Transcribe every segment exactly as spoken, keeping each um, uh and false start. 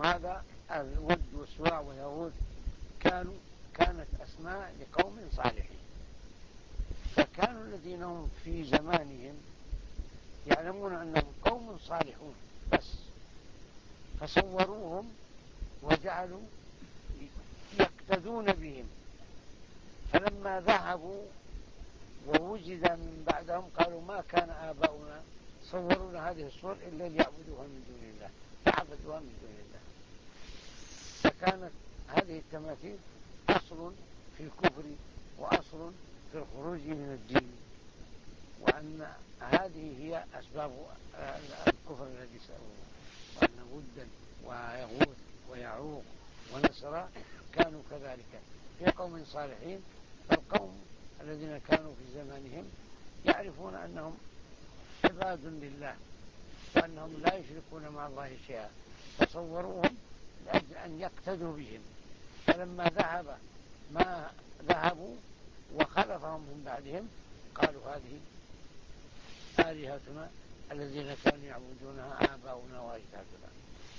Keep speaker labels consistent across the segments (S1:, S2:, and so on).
S1: هذا الود والسواع ويغوث كانوا كانت أسماء لقوم صالحين، فكانوا الذين هم في زمانهم يعلمون أنهم قوم صالحون بس، فصوروهم وجعلوا يقتدون بهم، فلما ذهبوا ووجد من بعدهم قالوا ما كان آباؤنا صوروا لنا هذه الصور إلا ليعبدوها من دون الله، فعبدوها من دون الله. فكانت هذه التماثيل أصل في الكفر وأصل في الخروج من الدين، وأن هذه هي أسباب الكفر الذي سألوه، وأن ودا ويغوث ويعوق ونسر كانوا كذلك في قوم صالحين. فالقوم الذين كانوا في زمانهم يعرفون أنهم عباد لله وأنهم لا يشركون مع الله شيئا، فصوروهم لأجل أن يقتدوا بهم، فلما ذهب ما ذهبوا وخلفهم من بعدهم قالوا هذه آلهتنا الذين كانوا يعبدونها آباؤنا وأجدادنا.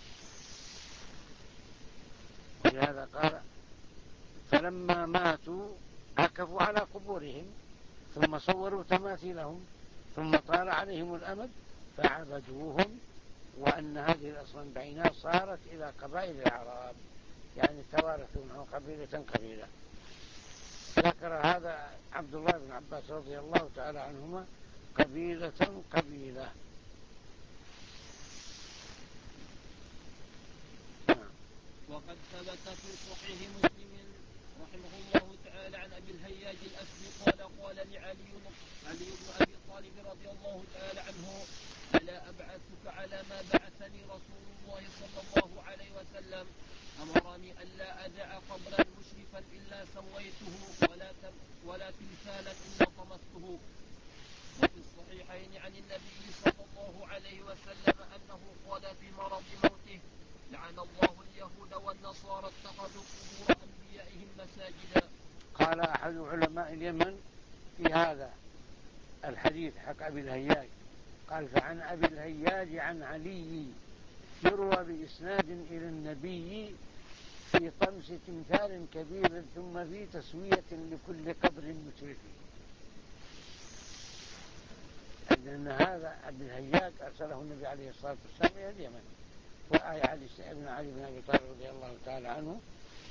S1: ولهذا قال فلما ماتوا عكفوا على قبورهم ثم صوروا تماثيلهم ثم طال عليهم الأمد فعبدوهم، وأن هذه الأصنام بعينها صارت إلى قبائل الأعراب، يعني توارثونها قبيلة قبيلة. ذكر هذا عبد الله بن عباس رضي الله تعالى عنهما قبيلة قبيلة.
S2: وقد ثبت في صحيح مسلم رحمه الله تعالى عن أبي الهياج الأسدي قال قال لعلي علي بن أبي طالب رضي الله تعالى عنه ألا أبعثك على ما بعثني رسول الله صلى الله عليه وسلم، أمرني ألا أدع قبرا مشرفا إلا سويته ولا ولا تمثالا إلا طمسته. وفي الصحيحين عن النبي صلى الله عليه وسلم أنه قال في مرض موته لعن الله اليهود والنصارى اتخذوا قبور أنبيائهم مساجدا.
S1: قال أحد علماء اليمن في هذا الحديث حق أبي الهياج قال فعن أبي الهياج عن علي يروى بإسناد إلى النبي في طمس تمثال كبير ثم في تسوية لكل قبر مشرف. لأن هذا أبي الهياج أرسله النبي عليه الصلاة والسلام إلى اليمن، وآي علي بن علي بن أبي طالب رضي الله تعالى عنه.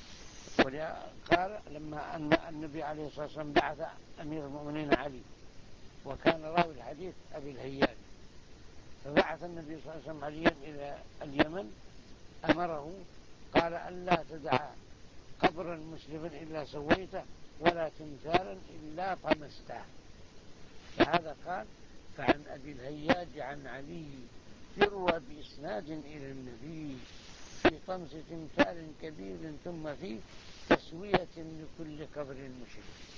S1: قال لما أن النبي عليه الصلاة والسلام بعث أمير المؤمنين علي، وكان راوي الحديث أبي الهياج، فبعث النبي صلى الله عليه وسلم عليا إلى اليمن أمره قال ألا تدع قبرا مسلما إلا سويته ولا تمثالا إلا طمسته. فهذا قال فعن أبي الهياج عن علي يروى بإسناد إلى النبي في طمس تمثال كبير ثم في تسوية لكل قبر مشرف.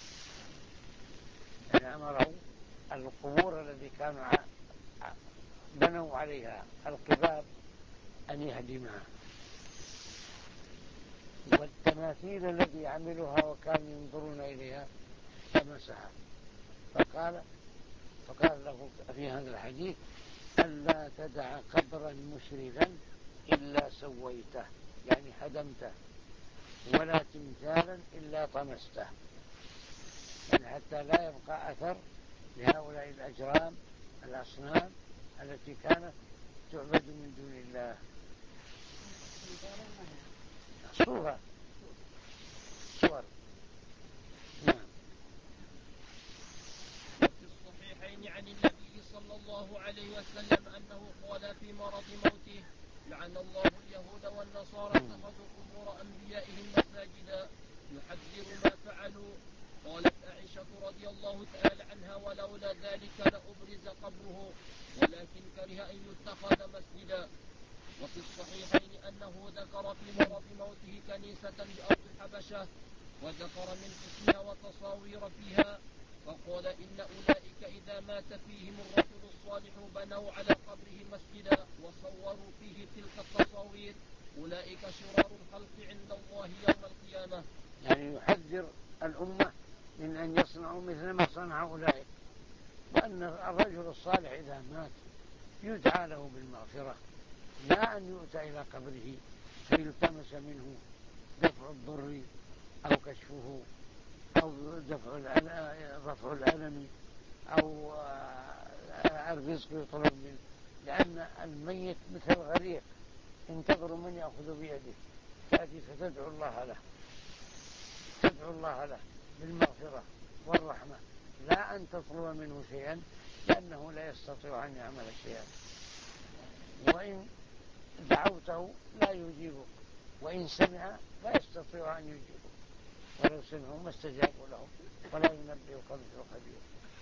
S1: يعني أمره القبور الذي كانوا بنوا عليها القباب أن يهدمها، والتماثيل الذي عملوها وكانوا ينظرون إليها تمسها. فقال فقال له في هذا الحديث ألا تدع قبرا مشرفا إلا سويته، يعني هدمته، ولا تمثالا إلا طمسته، يعني حتى لا يبقى أثر لهؤلاء الأجرام الأصنام التي كانت تعبد من دون الله. صورة صور. نعم.
S2: وفي الصحيحين عن النبي صلى الله عليه وسلم أنه قال في مرض موته لعن الله اليهود والنصارى اتخذوا قبور أنبيائهم مساجدا يحذر ما فعلوا. قالت عائشة رضي الله تعالى عنها ولولا ذلك لأبرز قبره ولكن كره أن يتخذ مسجدا. وفي الصحيحين أنه ذكر في مرض موته كنيسة بأرض الحبشة وذكر من حسنها وتصاوير فيها، فقال إن أولئك إذا مات فيهم الرجل الصالح بنوا على قبره مسجدا وصوروا فيه تلك التصاوير، أولئك شرار الخلق عند الله يوم القيامة.
S1: يعني يحذر الأمة من أن يصنعوا مثل ما صنع أولئك، وأن الرجل الصالح إذا مات يدعى له بالمغفرة لا أن يؤتى إلى قبره فيلتمس منه دفع الضر أو كشفه أو دفع رفع الألم أو الرزق يطلب منه، لأن الميت مثل الغريق ينتظر من يأخذ بيده، تأتي فتدعو الله له تدعو الله له بالمغفرة والرحمة، لا أن تطلب منه شيئا، لأنه لا يستطيع أن يعمل شيئا. وإن دعوته لا يجيبك، وإن سمع لا يستطيع أن يجيبك، ولو سمعوا ما استجابوا له، ولا ينبئك مثل خبير.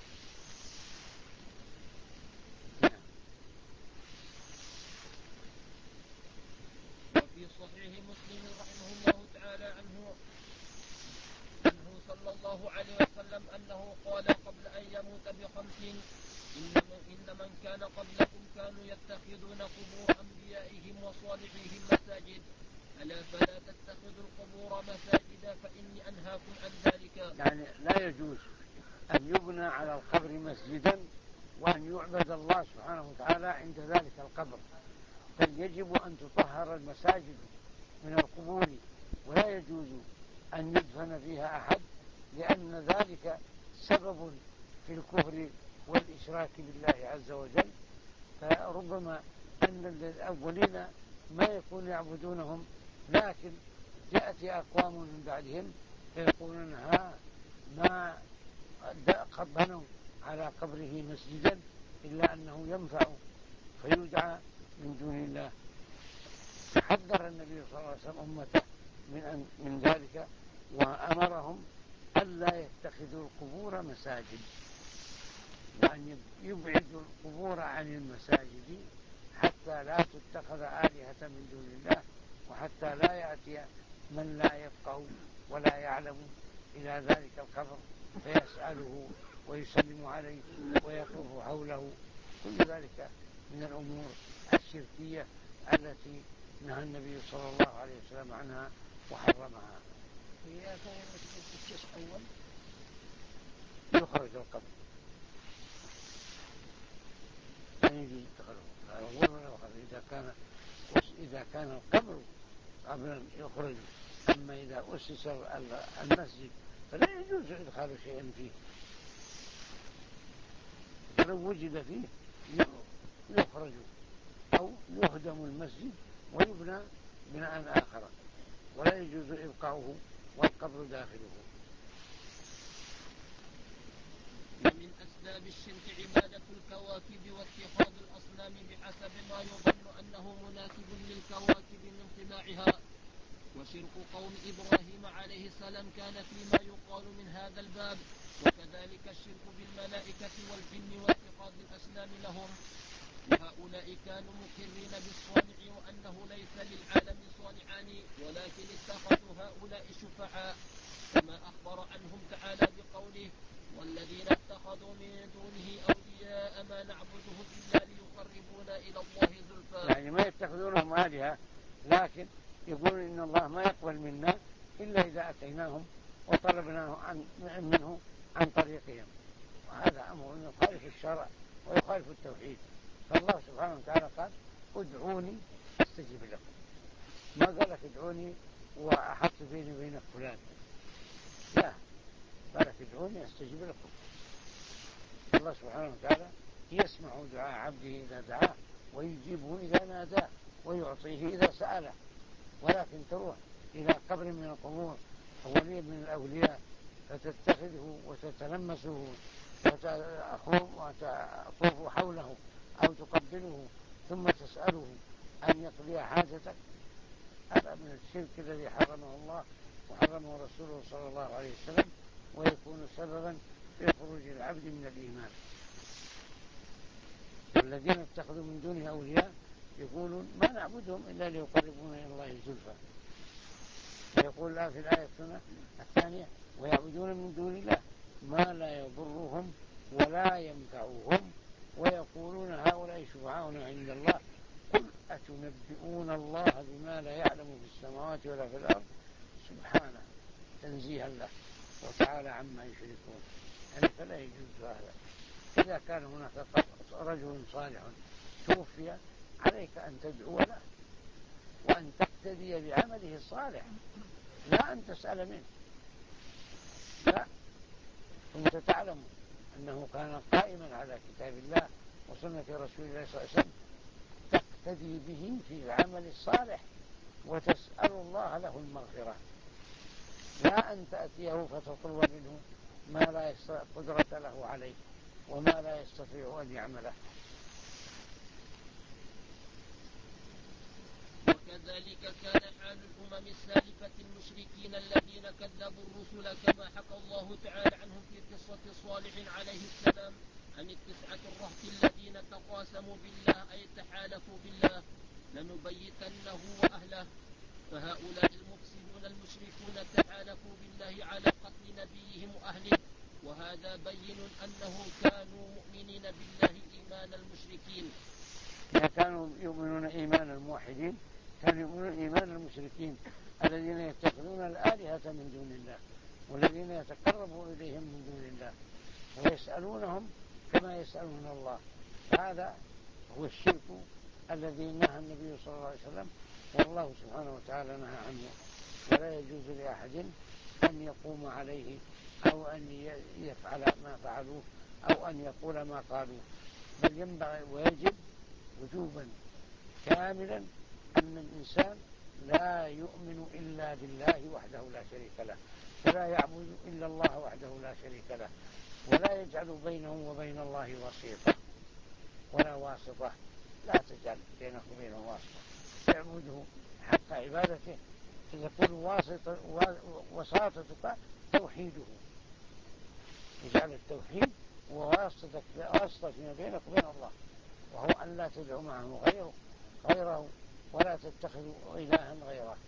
S2: وفي صحيح مسلم رحمه الله تعالى عنه عنه صلى الله عليه وسلم أنه قال قبل أن يموت بخمس: إن من كان قبلكم كانوا يتخذون قبور أنبيائهم وصالحيهم مساجد، ألا فلا تتخذوا القبور مساجد فإني أنهاكم عن ذلك.
S1: يعني لا يجوز أن يبنى على القبر مسجدا وأن يعبد الله سبحانه وتعالى عند ذلك القبر، بل يجب أن تطهر المساجد من القبور، ولا يجوز أن يدفن فيها أحد، لأن ذلك سبب في الكفر والإشراك بالله عز وجل. فربما أن الأولين ما يكون يعبدونهم، لكن يأتي أقوام من بعدهم فيقولون ها ما قد بنوا على قبره مسجدا إلا أنه ينفع فيدعى من دون الله. فحذر النبي صلى الله عليه وسلم أمته من, أن من ذلك، وأمرهم ألا يتخذوا القبور مساجد، وأن يبعدوا القبور عن المساجد حتى لا تتخذ آلهة من دون الله، وحتى لا يأتي من لا يفقه ولا يعلم إلى ذلك القبر فيسأله ويسلم عليه ويطوف حوله. كل ذلك من الأمور الشركية التي نهى النبي صلى الله عليه وسلم عنها وحرمها.
S3: هي في الشيخ أول
S1: يخرج القبر لا يجوز دخله، لا يغور ولا يخرج إذا كان إذا كان القبر قبل أن يخرج. أما إذا أسس المسجد فلا يجوز إدخال شيء فيه، فلو وجد فيه يخرج أو يهدم المسجد ويبنى بناء آخر، ولا يجوز إبقاؤه والقبر داخله.
S2: ومن أسباب الشرك عبادة الكواكب واتخاذ الأصنام بحسب ما يظن أنه مناسب للكواكب من طباعها. وشرك قوم إبراهيم عليه السلام كان فيما يقال من هذا الباب، وكذلك الشرك بالملائكة والجن واتخاذ الأصنام لهم. وهؤلاء كانوا مقرين بالصانع وأنه ليس للعالم صانعان، ولكن اتخذوا هؤلاء شفعاء، كما أخبر عنهم تعالى بقوله: والذين اتخذوا من دونه أولياء ما نعبدهم إلا ليقربونا إلى الله زلفى.
S1: يعني ما يتخذونهم آلهة، لكن يقولون إن الله ما يقبل منا إلا إذا أتيناهم وطلبناه عن منه عن طريقهم، وهذا أمر يخالف الشرع ويخالف التوحيد. فالله سبحانه وتعالى قال: ادعوني أستجب لكم، ما قال لك ادعوني وأحط بيني وبينك فلان، لا، قال لك ادعوني أستجب لكم. الله سبحانه وتعالى يسمع دعاء عبده إذا دعاه، ويجيبه إذا ناداه، ويعطيه إذا سأله. ولكن تروح إلى قبر من القبور أو ولي من الأولياء فتتخذه وتتلمسه وتطوف حوله أو تقبله ثم تسأله أن يقضي حاجتك، هذا من الشرك الذي حرمه الله وحرمه رسوله صلى الله عليه وسلم، ويكون سببا في خروج العبد من الإيمان. والذين اتخذوا من دونه أولياء يقولون ما نعبدهم إلا ليقربونا إلى الله زلفى. ويقول الله في الآية الثانية: ويعبدون من دون الله ما لا يضرهم ولا ينفعهم ويقولون هؤلاء شفعاؤنا عند الله قل أتنبئون الله بما لا يعلم في السماوات ولا في الأرض سبحانه تنزيها له وتعالى عما يشركون. يعني فلا يجوز هذا. إذا كان هناك رجل صالح توفي عليك أن تدعو له وأن تقتدي بعمله الصالح، لا أن تسأل منه. لا، كنت تعلم أنه كان قائما على كتاب الله وسنة رسول الله صلى الله عليه وسلم، تقتدي به في العمل الصالح وتسأل الله له المغفرة، لا أن تأتيه فتطلب منه ما لا قدرة له عليه وما لا يستطيع أن يعمله.
S2: وكذلك كان حال الأمم السالفة المشركين الذين كذبوا الرسل، كما حكى الله تعالى عنهم في قصة صالح عليه السلام عن التسعة الرهط الذين تقاسموا بالله أي تحالفوا بالله لنبيتنه وأهله. فهؤلاء المفسدون المشركون تحالفوا بالله على قتل نبيهم وأهله، وهذا بين أنه كانوا مؤمنين بالله إيمان المشركين.
S1: إذا كانوا يؤمنون إيمان الموحدين كانوا يؤمنون إيمان المشركين الذين يتخذون الآلهة من دون الله والذين يتقربوا إليهم من دون الله ويسألونهم كما يسألون الله. هذا هو الشرك الذي نهى النبي صلى الله عليه وسلم والله سبحانه وتعالى نهى عنه، ولا يجوز لأحد أن يقوم عليه أو أن يفعل ما فعلوه أو أن يقول ما قالوه، بل ينبغي ويجب وجوبا كاملا أن الإنسان لا يؤمن إلا بالله وحده لا شريك له، ولا يعبد إلا الله وحده لا شريك له، ولا يجعل بينه وبين الله وسيطة ولا واسطة. لا تجعل بينه وبينه واسطة، تعبده حق عبادته، تكون واسطة وساطتك توحيده، يجعل التوحيد وواسطتك واسطة فيما بينك وبين الله، وهو أن لا تدعو معه غيره غيره ولا تتخذ إلها غيره.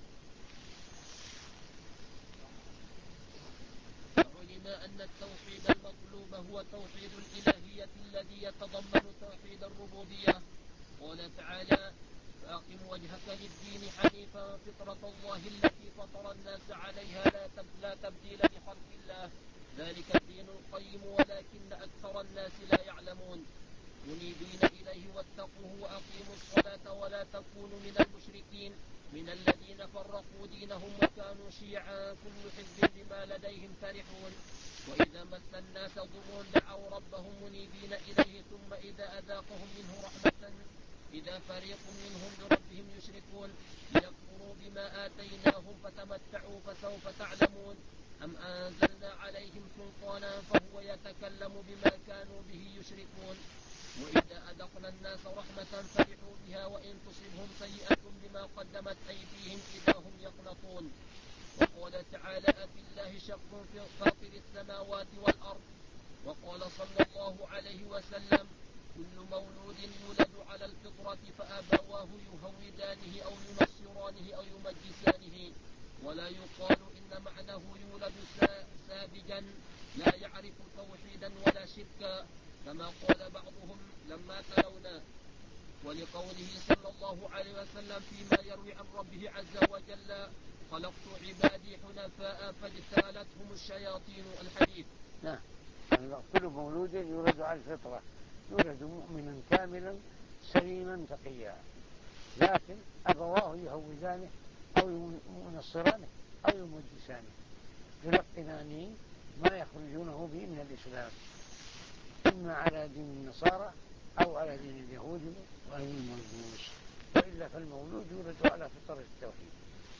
S2: فعلم أن التوحيد المطلوب هو توحيد الإلهية الذي يتضمن توحيد الربوبية. قال تعالى: فأقم وجهك للدين حنيفا فطرة الله التي فطر الناس عليها لا تبديل لخلق الله ذلك الدين القيم ولكن أكثر الناس لا يعلمون. منيبين إليه واتقوه وأقيموا الصلاة ولا تكونوا من المشركين من الذين فرقوا دينهم وكانوا شيعا كل حزب بما لديهم فرحون. وإذا مس الناس ضر دعوا ربهم منيبين إليه ثم إذا أذاقهم منه رحمة إذا فريق منهم بربهم يشركون ليكفروا بما آتيناهم فتمتعوا فسوف تعلمون. أم أنزلنا عليهم سلطانا فهو يتكلم بما كانوا به يشركون. وإذا أذقنا الناس رحمة فرحوا بها وإن تصبهم سيئة بما قدمت أيديهم إذا هم يقنطون. وقال تعالى: أفي الله شك في فاطر السماوات والأرض. وقال صلى الله عليه وسلم: كل مولود يولد على الفطرة فأبواه يهودانه أو ينصرانه أو يمجسانه. ولا يقال إن معناه يولد ساذجا لا يعرف توحيدا ولا شركا كما قال بعضهم لما تلونا. ولقوله صلى الله عليه وسلم فيما يروي عن ربه عز وجل: خلقت عبادي حنفاء فاجتالتهم الشياطين. الحديث.
S1: نعم، كل مولود يولد على الفطرة، يولد مؤمنا كاملا سليما تقيا، لكن أبواه يهودانه أو ينصرانه أو يمجسانه يلقنانه ما يخرجونه به من الإسلام، إما على دين النصارى أو على دين اليهود أو المجوس، وإلا فالمولود يولد على فطرة التوحيد.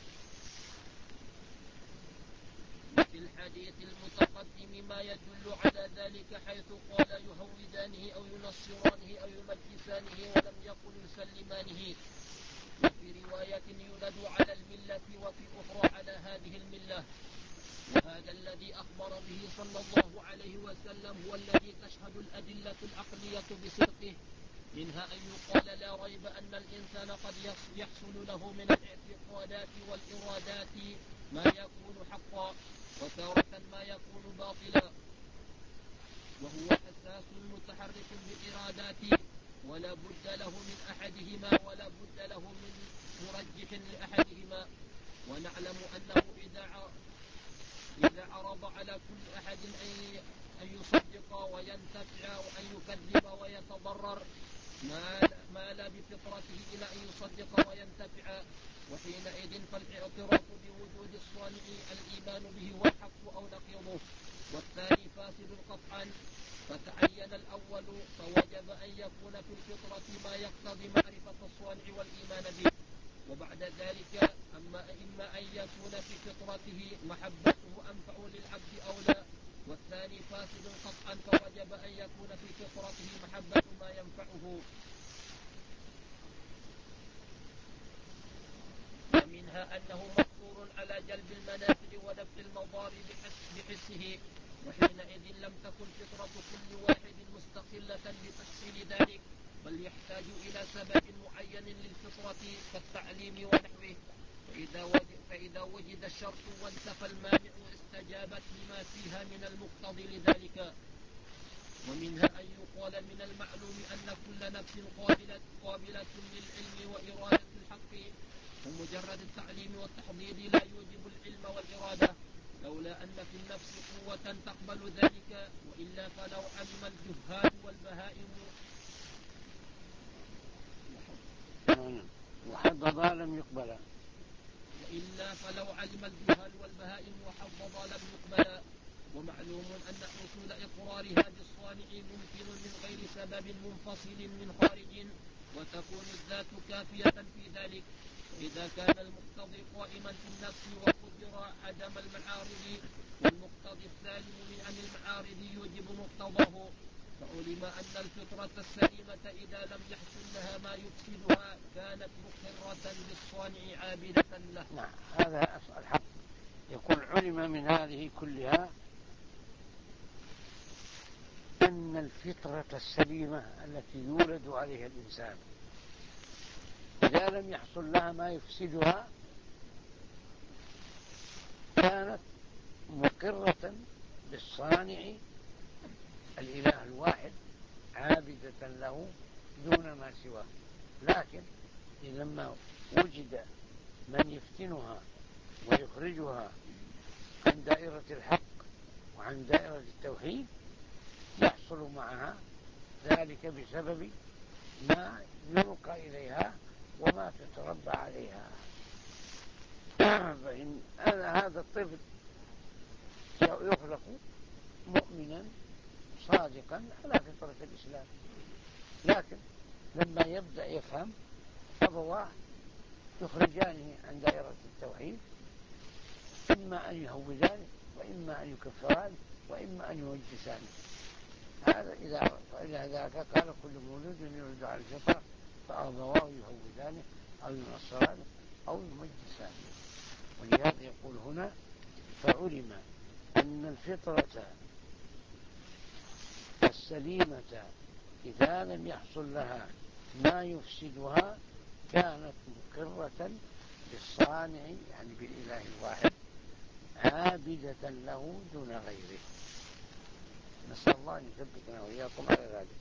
S2: وفي الحديث المتقدم ما يدل على ذلك حيث قال يهودانه أو ينصرانه أو يمجسانه ولم يقل يسلمانه. وفي رواية يولد على الملة وفي أخرى على هذه الملة. وهذا الذي أخبر به صلى الله عليه وسلم هو الذي تشهد الأدلة العقلية بصدقه، منها أن يقال لا ريب أن الإنسان قد يحصل له من الاعتقادات والإرادات ما يكون حقا وتارة ما يكون باطلا، وهو حساس متحرك بالإرادات ولا بد له من أحدهما ولا بد له من مرجح لأحدهما. ونعلم أنه إذا إذا عرض على كل أحد أن يصدق وينتفع وأن يكذب ويتضرر ما مال بفطرته إلى أن يصدق وينتفع، وحينئذ فالاعتراف بوجود الصانع الإيمان به والحق أو نقيضه، والثاني فاسد قطعا. فتعين الأول فوجب أن يكون في الفطرة ما يقتضي معرفة الصانع والإيمان به، وبعد ذلك أما إما أن يكون في فطرته محبته أنفع للعبد أو لا، والثاني فاسد قطعا فوجب أن يكون في فطرته محبة ما ينفعه. ومنها أنه مقدور على جلب المنافع ودفع المضار بحسه، وحينئذ لم تكن فطرة كل واحد مستقلة بتحصيل ذلك، بل يحتاج إلى سبب معين للفطرة كالتعليم ونحوه، فإذا وجد, فإذا وجد الشرط وانتفى المانع استجابت لما فيها من المقتضي لذلك. ومنها أن يقال من المعلوم أن كل نفس قابلة, قابلة للعلم وإرادة الحق، ومجرد التعليم والتحضير لا يوجب العلم والإرادة، لولا أن في النفس قوة تقبل ذلك، وإلا فلو علم الجهال والبهائم
S1: وحضضا لم يقبل
S2: وإلا فلو علم الجهال والبهائم وحضضا لم يقبل. ومعلوم أن حصول إقرارها بالصانع ممكن من غير سبب منفصل من خارج، وتكون الذات كافية في ذلك. إذا كان المقتضي قائما في النفس وقدر عدم المعارض، والمقتضي السالم من عن المعارض يوجب مقتضاه، فعلم أن الفطرة السليمة إذا لم يحصل لها ما يفسدها كانت مقرة بالصانع عابدة له.
S1: نعم، هذا الحق. يقول علم من هذه كلها أن الفطرة السليمة التي يولد عليها الإنسان إذا لم يحصل لها ما يفسدها كانت مقرة بالصانع الإله الواحد عابدة له دون ما سواه. لكن لما وجد من يفتنها ويخرجها عن دائرة الحق وعن دائرة التوحيد يحصل معها ذلك بسبب ما يلقى إليها وما تتربى عليها. فإن هذا الطفل يخلق مؤمنا صادقا على فطرة الإسلام، لكن لما يبدأ يفهم أبواه يخرجانه عن دائرة التوحيد، إما أن يهودانه وإما أن يكفرانه وإما أن يوجسانه. هذا إذا إلى ذاك قال كل مولود يولد على الفطرة فأبواه يهودانه أو ينصرانه أو يمجسانه. ولهذا يقول هنا فعلم أن الفطرة السليمة إذا لم يحصل لها ما يفسدها كانت مقرة بالصانع يعني بالإله الواحد عابدة له دون غيره. نسأل الله أن يثبتنا وإياكم على ذلك.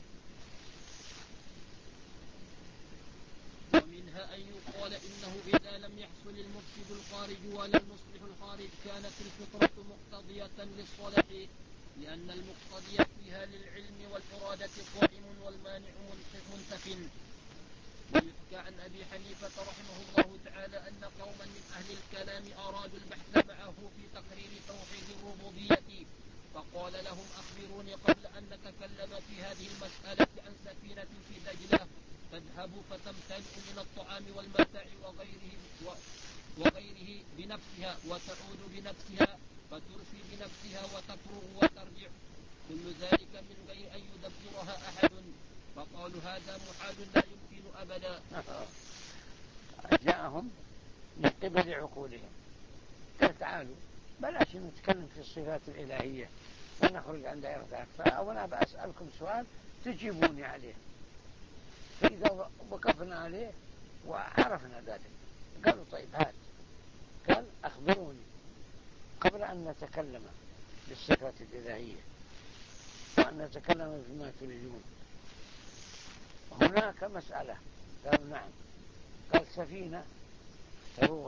S2: ومنها أن يقال إنه إذا لم يحصل المفسد الخارج ولا المصلح الخارج كانت الفطرة مقتضية للصلاح، لأن المقتضي فيها للعلم والإرادة قائم والمانع منتف. ويحكى عن أبي حنيفة رحمه الله تعالى أن قوما من أهل الكلام أرادوا البحث معه في تقرير توحيد الربوبية، فقال لهم أخبروني قبل أن نتكلم في هذه المسألة عن سفينة في دجلة تذهب فتمتلئ من الطعام والمتاع وغيره, وغيره بنفسها وتعود بنفسها فترسي بنفسها وتفرغ وترجع، كل ذلك من غير أن يدبرها أحد. فقالوا هذا محال لا يمكن أبدا.
S1: جاءهم من قبل عقولهم قال تعالوا بلاش نتكلم في الصفات الإلهية ونخرج عن دائرة الحق، وأنا بأسألكم سؤال تجيبوني عليه. فإذا وقفنا عليه وعرفنا ذلك قالوا طيب هات. قال أخبروني قبل أن نتكلم بالصفات الإلهية وأن نتكلم فيما تريدون هناك مسألة. قالوا نعم. قال سفينة تروح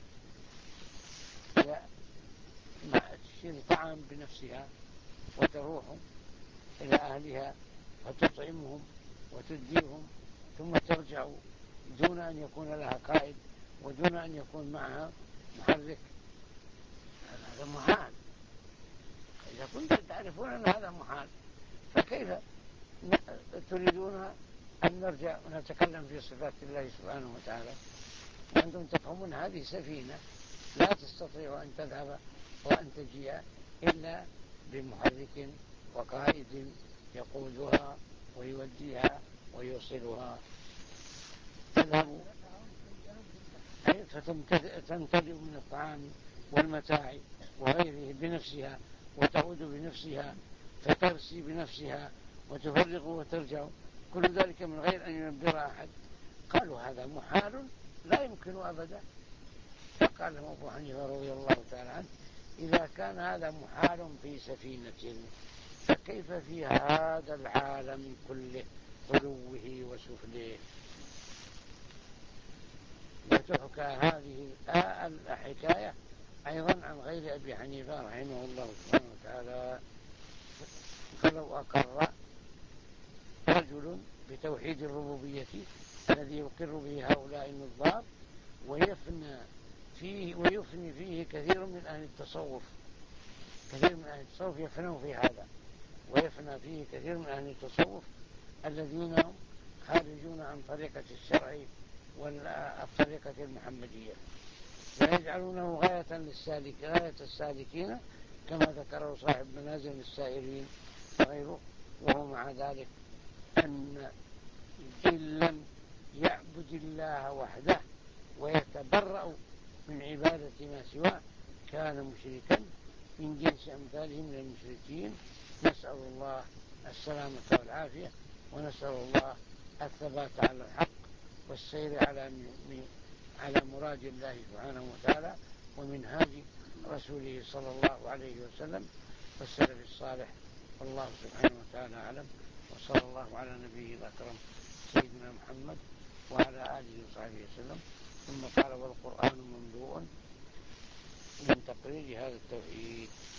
S1: تشتري طعام بنفسها وتروح إلى أهلها فتطعمهم وتديهم ثم ترجع دون أن يكون لها قائد ودون أن يكون معها محرك، هذا محال. إذا كنتم تعرفون أن هذا محال فكيف تريدون أن نرجع ونتكلم في صفات الله سبحانه وتعالى وأنتم تفهمون هذه سفينة لا تستطيع أن تذهب وأن تجيء إلا بمحرك وقائد يقودها ويوديها ويوصلها. تذهب فتمتلئ من الطعام والمتاع وغيره بنفسها وتعود بنفسها فترسي بنفسها وتفرغ وترجع، كل ذلك من غير أن ينبر أحد. قالوا هذا محال لا يمكن أبدا. فقال لهم أبو حنيفة رضي الله تعالى عنه إذا كان هذا محال في سفينة فكيف في هذا العالم كله علوه وسفله؟ وتحكى هذه الحكاية أيضا عن غير أبي حنيفة رحمه الله سبحانه وتعالى. فلو أقر رجل بتوحيد الربوبية الذي يقر به هؤلاء النظار ويفنى فيه ويفني فيه كثير من أهل التصوف، كثير من أهل التصوف يفنون في هذا، ويفنى فيه كثير من أهل التصوف الذين خارجون عن طريقة الشرع والطريقة المحمدية، ويجعلونه غاية للسالك غاية السالكين كما ذكره صاحب منازل السائرين وغيره. وهو مع ذلك أن إن لم يعبد الله وحده ويتبرأ من عبادة ما سواه كان مشركا من جنس أمثاله من المشركين. نسأل الله السلامة والعافية، ونسأل الله الثبات على الحق والسير على على مراد الله سبحانه وتعالى ومنهاج رسوله صلى الله عليه وسلم والسلف الصالح. والله سبحانه وتعالى أعلم، وصلى الله على نبيه الأكرم سيدنا محمد وعلى آله وصحبه وسلم. ثم قال والقرآن مملوء من تقرير هذا التوحيد.